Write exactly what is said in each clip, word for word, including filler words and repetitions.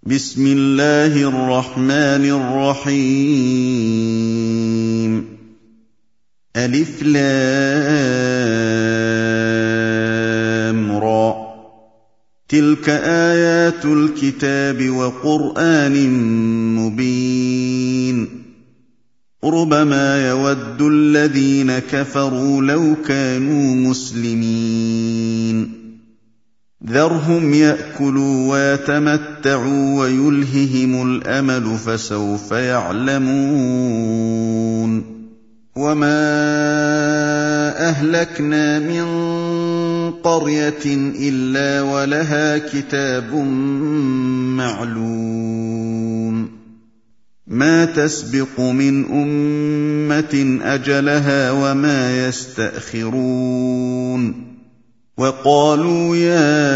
بسم الله الرحمن الرحيم ألف لام را تلك آيات الكتاب وقرآن مبين ربما يود الذين كفروا لو كانوا مسلمين ذرهم يأكلوا ويتمتعوا ويلههم الأمل فسوف يعلمون وما أهلكنا من قرية إلا ولها كتاب معلوم ما تسبق من أمة أجلها وما يستأخرون وقالوا يا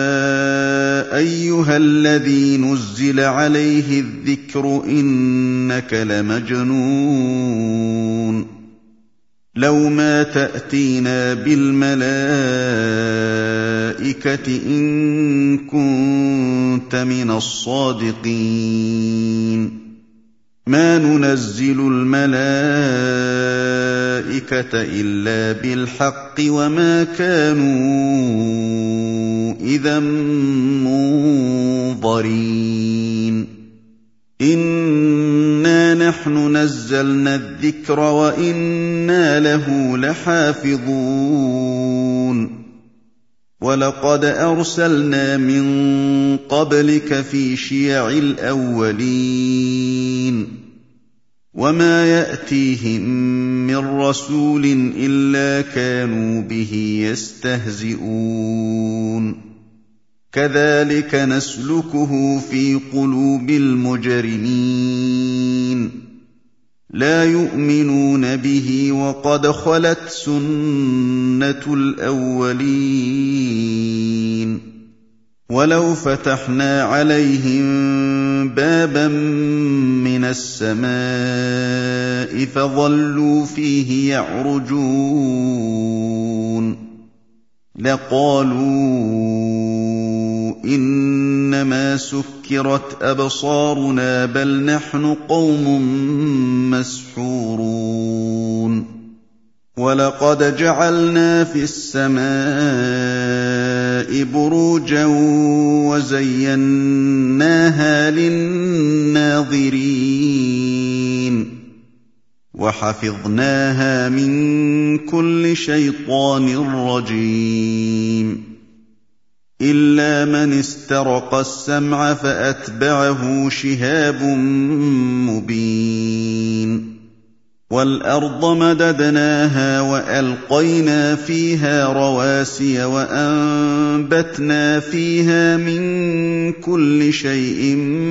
أيها الذي نزل عليه الذكر إنك لمجنون لو ما تأتينا بالملائكة إن كنت من الصادقين ما ننزل الملائكة إلا بالحق وما كانوا إذا منظرين إنا نحن نزلنا الذكر وإنا له لحافظون ولقد أرسلنا من قبلك في شيع الأولين وما يأتيهم من رسول إلا كانوا به يستهزئون كذلك نسلكه في قلوب المجرمين لا يؤمنون به وقد خلت سنة الأولين ولو فتحنا عليهم بابا من السماء فظلوا فيه يعرجون لقالوا إنما سكرت أبصارنا بل نحن قوم مسحورون ولقد جعلنا في السماء بروجا وزيناها للناظرين وحفظناها من كل شيطان رجيم إلا من استرق السمع فأتبعه شهاب مبين والأرض مددناها وألقينا فيها رواسي وأنبتنا فيها من كل شيء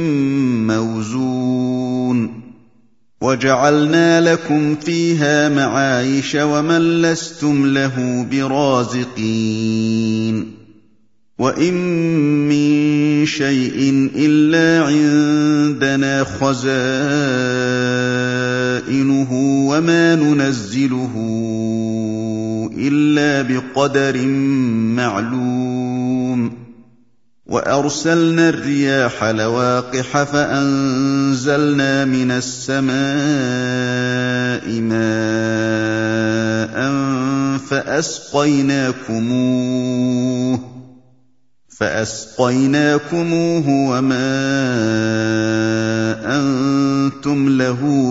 موزون وجعلنا لكم فيها معايش ومن لستم له برازقين وإن من شيء إلا عندنا خزائنه وما ننزله إلا بقدر معلوم وأرسلنا الرياح لواقح فأنزلنا من السماء ماء فأسقيناكموه فأسقيناكموه وما أنتم له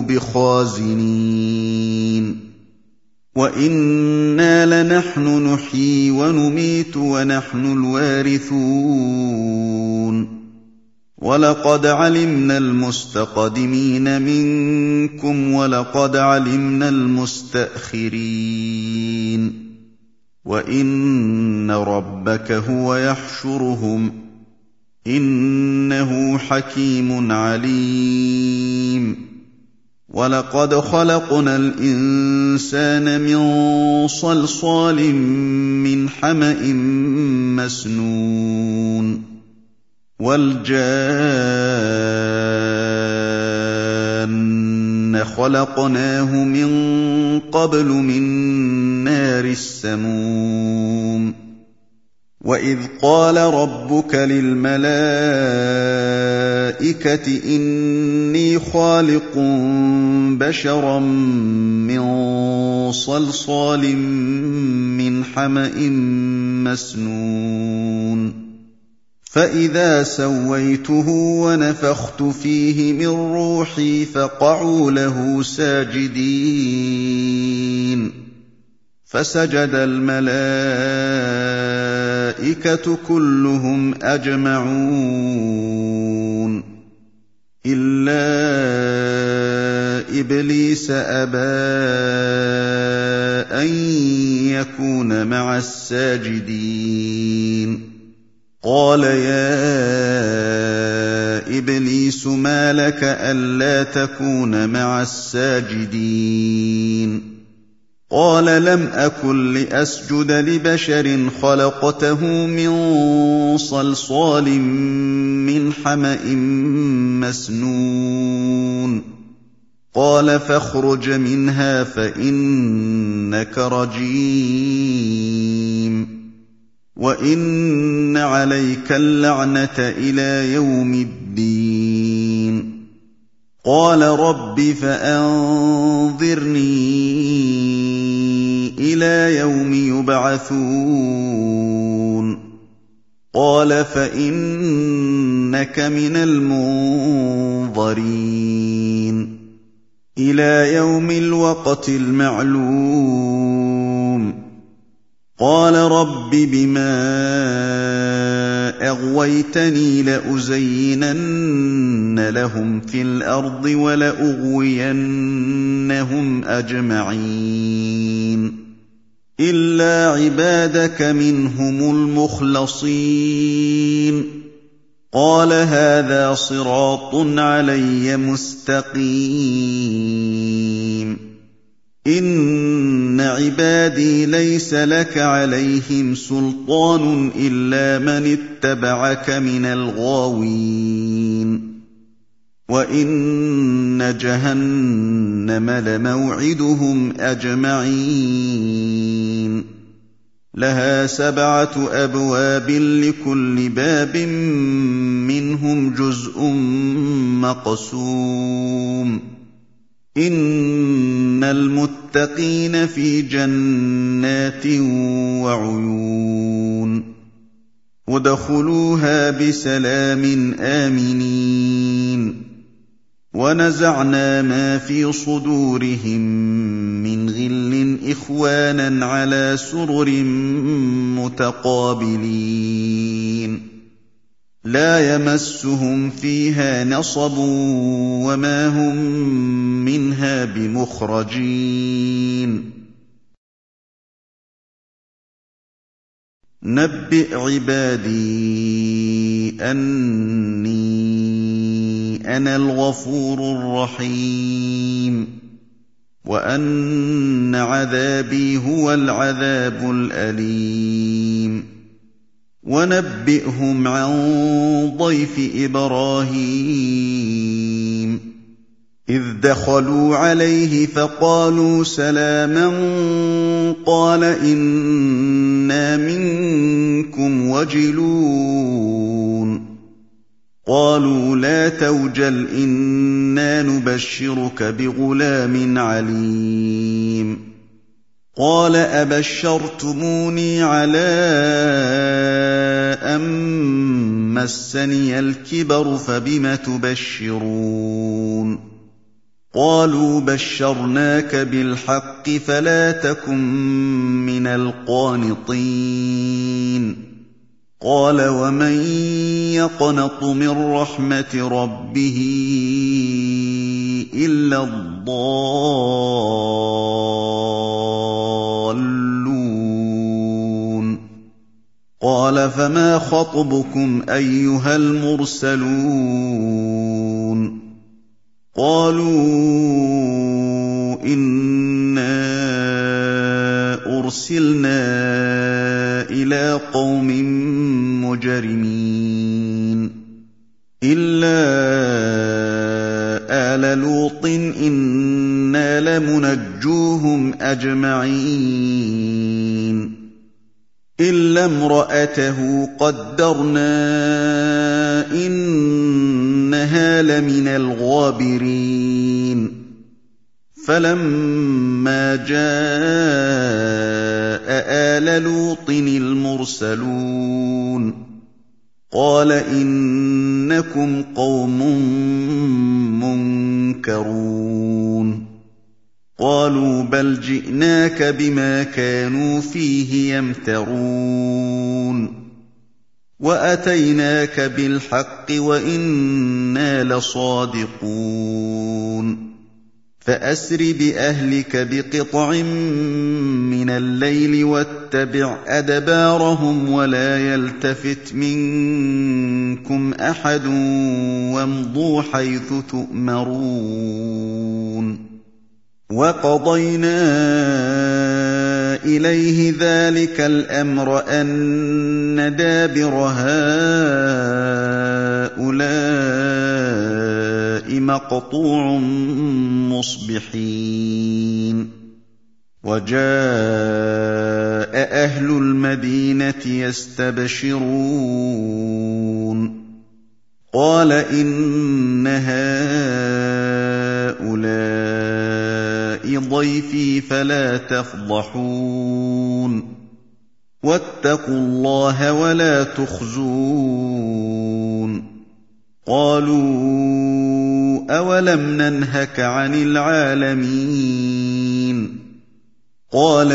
بخازنين وإنا لنحن نحيي ونميت ونحن الوارثون ولقد علمنا المستقدمين منكم ولقد علمنا المستأخرين وإن ربك هو يحشرهم إنه حكيم عليم ولقد خلقنا الإنسان من صلصال من حمأ مسنون والجان خلقناه من قبل من نار السموم وَإِذْ قَالَ رَبُّكَ لِلْمَلَائِكَةِ إِنِّي خَالِقٌ بَشَرًا مِّن صَلْصَالٍ مِّنْ حَمَإٍ مَّسْنُونٍ فَإِذَا سَوَّيْتُهُ وَنَفَخْتُ فِيهِ مِن رُّوحِي فَقَعُوا لَهُ سَاجِدِينَ فَسَجَدَ الْمَلَائِكَةُ كُلُّهُمْ أَجْمَعُونَ إِلَّا إِبْلِيسَ أَبَىٰ أَن يَكُونَ مَعَ السَّاجِدِينَ قَالَ يَا إِبْلِيسُ مَا لَكَ أَلَّا تَكُونَ مَعَ السَّاجِدِينَ قَالَ لَمْ أَكُن لِّأَسْجُدَ لِبَشَرٍ خَلَقْتَهُ مِن صَلْصَالٍ مِّنْ حَمَإٍ مَّسْنُونٍ قَالَ فَاخْرُجْ مِنْهَا فَإِنَّكَ رَجِيمٌ وَإِنَّ عَلَيْكَ اللَّعْنَةَ إِلَىٰ يَوْمِ الدِّينِ قَالَ رَبِّ فَأَنظِرْنِي إِلَىٰ يَوْمِ يُبْعَثُونَ قَالَ فَإِنَّكَ مِنَ الْمُنظَرِينَ إِلَىٰ يَوْمِ الْوَقْتِ الْمَعْلُومِ قَالَ رَبِّ بِمَا أَغْوَيْتَنِي لَأُزَيِّنَنَّ لَهُمْ فِي الْأَرْضِ وَلَأُغْوِيَنَّهُمْ أَجْمَعِينَ إِلَّا عِبَادَكَ مِنْهُمُ الْمُخْلَصِينَ قَالَ هَٰذَا صِرَاطٌ عَلَيَّ مُسْتَقِيمٌ إِنَّ عِبَادِي لَيْسَ لَكَ عَلَيْهِمْ سُلْطَانٌ إِلَّا مَنِ اتَّبَعَكَ مِنَ الْغَاوِينَ وَإِنَّ جَهَنَّمَ لَمَوْعِدُهُمْ أَجْمَعِينَ لَهَا سَبْعَةُ أَبْوَابٍ لِّكُلِّ بَابٍ مِّنْهُمْ جُزْءٌ مَّقْسُومٌ إِنَّ الْمُتَّقِينَ فِي جَنَّاتٍ وَعُيُونٍ ادْخُلُوهَا بِسَلَامٍ آمِنِينَ وَنَزَعْنَا مَا فِي صُدُورِهِم مِّنْ غِلٍّ إِخْوَانًا عَلَىٰ سُرُرٍ مُّتَقَابِلِينَ لَا يَمَسُّهُمْ فِيهَا نَصَبٌ وَمَا هُم مِّنْهَا بِمُخْرَجِينَ نَبِّئْ عِبَادِي أَنِّي أَنَا الْغَفُورُ الرَّحِيمُ وَأَنَّ عَذَابِي هُوَ الْعَذَابُ الْأَلِيمُ وَنَبِّئْهُمْ عَن ضَيْفِ إِبْرَاهِيمَ إِذْ دَخَلُوا عَلَيْهِ فَقَالُوا سَلَامًا قَالَ إِنَّا مِنكُمْ وَجِلُونَ قَالُوا لَا تَوْجَلْ إِنَّا نُبَشِّرُكَ بِغُلَامٍ عَلِيمٍ قَالَ أَبَشَّرْتُمُونِي عَلَىٰ أَن مَّسَّنِيَ الْكِبَرُ فَبِمَ تُبَشِّرُونَ قَالُوا بَشَّرْنَاكَ بِالْحَقِّ فَلَا تَكُن مِّنَ الْقَانِطِينَ قَالَ وَمَن يَقْنَطُ مِن رَّحْمَةِ رَبِّهِ إِلَّا الضَّالُّونَ قَالَ فَمَا خَطْبُكُمْ أَيُّهَا الْمُرْسَلُونَ قَالُوا إِنَّا أُرْسِلْنَا إِلَىٰ قَوْمٍ مُّجْرِمِينَ إِلَّا آلَ لُوطٍ إِنَّا لَمُنَجُّوهُمْ أَجْمَعِينَ إِلَّا امْرَأَتَهُ قَدَّرْنَا إِنَّهَا لَمِنَ الْغَابِرِينَ فَلَمَّا جَاءَ آلَ لُوطٍ الْمُرْسَلُونَ قَالَ إِنَّكُمْ قَوْمٌ مُّنكَرُونَ قَالُوا بَلْ جِئْنَاكَ بِمَا كَانُوا فِيهِ يَمْتَرُونَ وَأَتَيْنَاكَ بِالْحَقِّ وَإِنَّا لَصَادِقُونَ فَأَسْرِ بِأَهْلِكَ بِقِطْعٍ مِّنَ اللَّيْلِ وَاتَّبِعْ أَدْبَارَهُمْ وَلَا يَلْتَفِتْ مِنكُمْ أَحَدٌ وَامْضُوا حَيْثُ تُؤْمَرُونَ وَقَضَيْنَا إِلَيْهِ ذَلِكَ الْأَمْرَ أَنَّ دَابِرَ هَٰؤُلَاءِ مَقْطُوعٌ مُّصْبِحِينَ وَجَاءَ أَهْلُ الْمَدِينَةِ يَسْتَبْشِرُونَ قَالَ إِنَّ هَٰؤُلَاءِ ضَيْفِي فَلَا تَفْضَحُونِ وَاتَّقُوا اللَّهَ وَلَا تُخْزُونِ قَالُوا أَوَلَمْ نَنْهَكَ عَنِ الْعَالَمِينَ قَالَ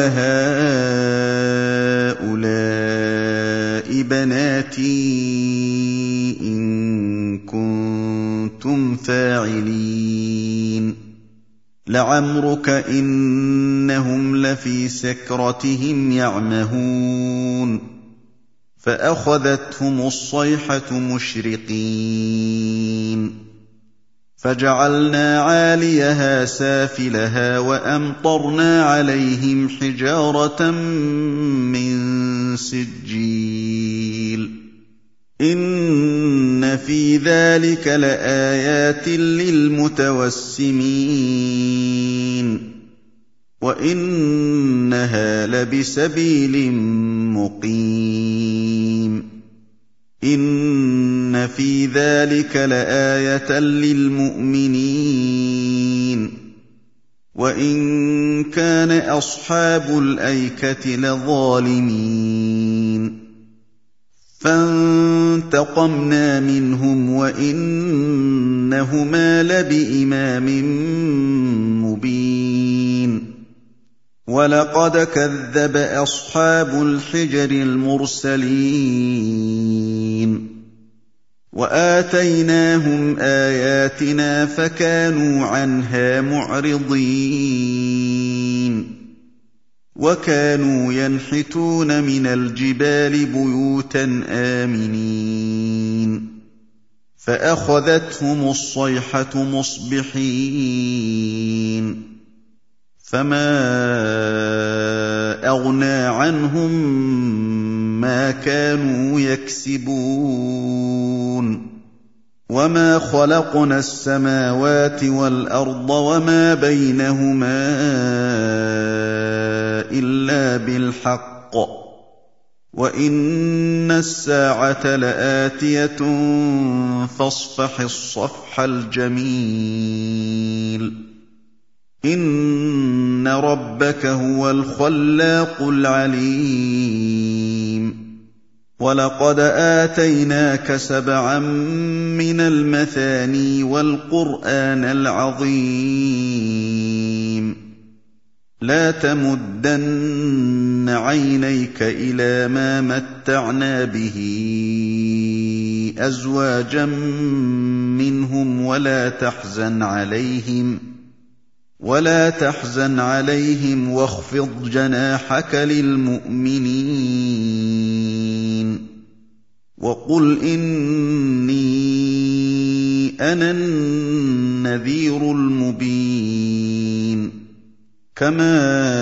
هَٰؤُلَاءِ بَنَاتِي إِن كُنتُمْ فَاعِلِينَ لَعَمْرُكَ إِنَّهُمْ لَفِي سَكْرَتِهِمْ يَعْمَهُونَ فَأَخَذَتْهُمُ الصَّيْحَةُ مُشْرِقِينَ فَجَعَلْنَا عَالِيَهَا سَافِلَهَا وَأَمْطَرْنَا عَلَيْهِمْ حِجَارَةً مِّن سِجِّيلٍ إِنَّ فِي ذَلِكَ لَآيَاتٍ لِّلْمُتَوَسِّمِينَ وَإِنَّهَا لَبِسَبِيلٍ مُّقِيمٍ إِنَّ فِي ذَلِكَ لَآيَةً لِّلْمُؤْمِنِينَ وَإِن كَانَ أَصْحَابُ الْأَيْكَةِ لَظَالِمِينَ فَانتَقَمْنَا مِنْهُمْ وَإِنَّهُمَا لَبِإِمَامٍ مُّبِينٍ وَلَقَدْ كَذَّبَ أَصْحَابُ الْحِجْرِ الْمُرْسَلِينَ وَآتَيْنَاهُمْ آيَاتِنَا فَكَانُوا عَنْهَا مُعْرِضِينَ وَكَانُوا يَنْحِتُونَ مِنَ الْجِبَالِ بُيُوتًا آمِنِينَ فَأَخَذَتْهُمُ الصَّيْحَةُ مُصْبِحِينَ فَمَا أَغْنَىٰ عَنْهُم مَّا كَانُوا يَكْسِبُونَ وَمَا خَلَقْنَا السَّمَاوَاتِ وَالْأَرْضَ وَمَا بَيْنَهُمَا إِلَّا بِالْحَقِّ وَإِنَّ السَّاعَةَ لَآتِيَةٌ فَاصْفَحِ الصَّفْحَ الْجَمِيلَ إِنَّ رَبَّكَ هُوَ الْخَلَّاقُ الْعَلِيمُ وَلَقَدْ آتَيْنَاكَ سَبْعًا مِّنَ الْمَثَانِي وَالْقُرْآنَ الْعَظِيمَ لَا تَمُدَّنَّ عَيْنَيْكَ إِلَىٰ مَا مَتَّعْنَا بِهِ أَزْوَاجًا مِّنْهُمْ وَلَا تَحْزَنْ عَلَيْهِمْ وَلَا تَحْزَنْ عَلَيْهِمْ وَاخْفِضْ جَنَاحَكَ لِلْمُؤْمِنِينَ وَقُلْ إِنِّي أَنَا النَّذِيرُ الْمُبِينُ كَمَا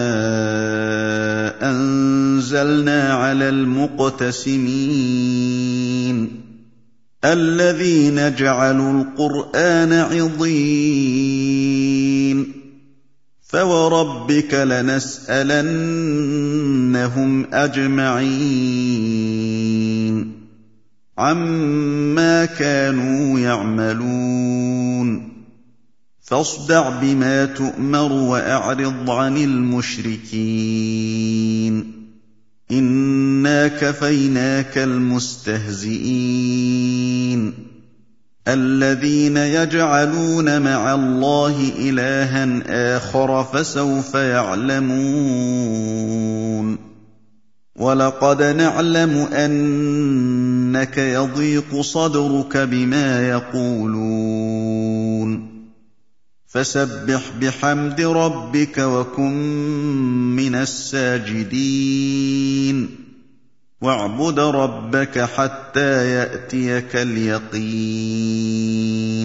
أَنزَلْنَا عَلَى الْمُقْتَسِمِينَ الَّذِينَ جَعَلُوا الْقُرْآنَ عِضِينَ فَوَرَبِّكَ لَنَسْأَلَنَّهُمْ أَجْمَعِينَ عَمَّا كَانُوا يَعْمَلُونَ فَاصْدَعْ بِمَا تُؤْمَرُ وَأَعْرِضْ عَنِ الْمُشْرِكِينَ إِنَّا كَفَيْنَاكَ الْمُسْتَهْزِئِينَ الَّذِينَ يَجْعَلُونَ مَعَ اللَّهِ إِلَٰهًا آخَرَ فَسَوْفَ يَعْلَمُونَ وَلَقَدْ نَعْلَمُ أَنَّكَ يَضِيقُ صَدْرُكَ بِمَا يَقُولُونَ فَسَبِّحْ بِحَمْدِ رَبِّكَ وَكُن مِّنَ السَّاجِدِينَ وَاعْبُدْ رَبَّكَ حَتَّىٰ يَأْتِيَكَ الْيَقِينُ